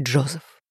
Джозеф.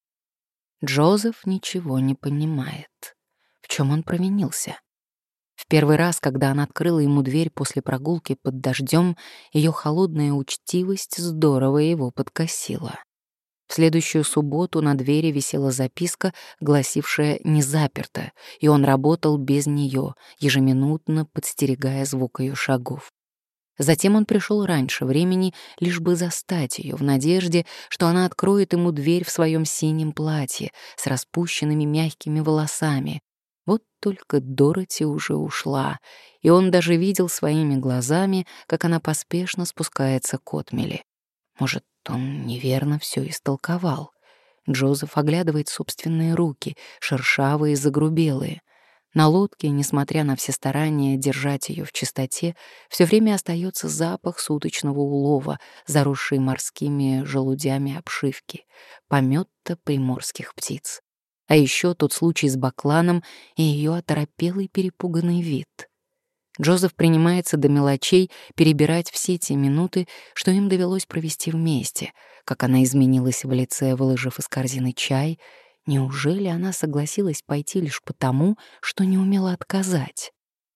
Джозеф ничего не понимает. В чем он провинился? В первый раз, когда она открыла ему дверь после прогулки под дождем, ее холодная учтивость здорово его подкосила. В следующую субботу на двери висела записка, гласившая «не заперто», и он работал без нее, ежеминутно подстерегая звук ее шагов. Затем он пришел раньше времени, лишь бы застать ее, в надежде, что она откроет ему дверь в своем синем платье с распущенными мягкими волосами. Вот только Дороти уже ушла, и он даже видел своими глазами, как она поспешно спускается к отмели. Может, он неверно все истолковал. Джозеф оглядывает собственные руки, шершавые и загрубелые. На лодке, несмотря на все старания держать ее в чистоте, все время остается запах суточного улова, заросший морскими желудями обшивки, помета приморских птиц. А еще тот случай с бакланом и ее оторопелый перепуганный вид. Джозеф принимается до мелочей перебирать все те минуты, что им довелось провести вместе, как она изменилась в лице, выложив из корзины чай. Неужели она согласилась пойти лишь потому, что не умела отказать?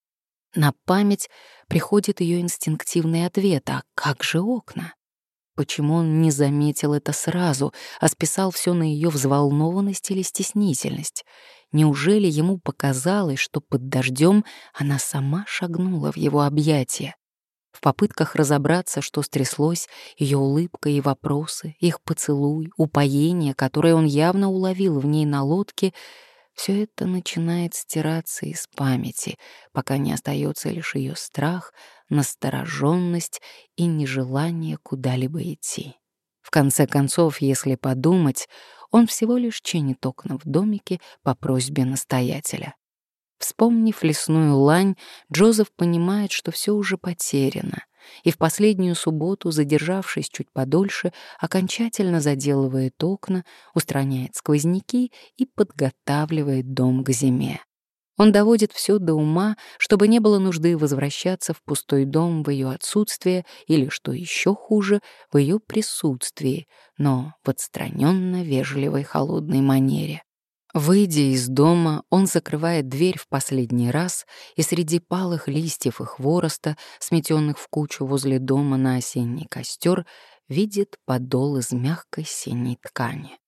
На память приходит ее инстинктивный ответ: а как же окна? Почему он не заметил это сразу, а списал все на ее взволнованность или стеснительность? Неужели ему показалось, что под дождем она сама шагнула в его объятия? В попытках разобраться, что стряслось, ее улыбка и вопросы, их поцелуй, упоение, которое он явно уловил в ней на лодке, все это начинает стираться из памяти, пока не остается лишь ее страх, настороженность и нежелание куда-либо идти. В конце концов, если подумать, он всего лишь чинит окна в домике по просьбе настоятеля. Вспомнив лесную лань, Джозеф понимает, что все уже потеряно, и в последнюю субботу, задержавшись чуть подольше, окончательно заделывает окна, устраняет сквозняки и подготавливает дом к зиме. Он доводит все до ума, чтобы не было нужды возвращаться в пустой дом в ее отсутствие или, что еще хуже, в ее присутствии, но в отстраненно вежливой холодной манере. Выйдя из дома, он закрывает дверь в последний раз и среди палых листьев и хвороста, сметенных в кучу возле дома на осенний костер, видит подол из мягкой синей ткани.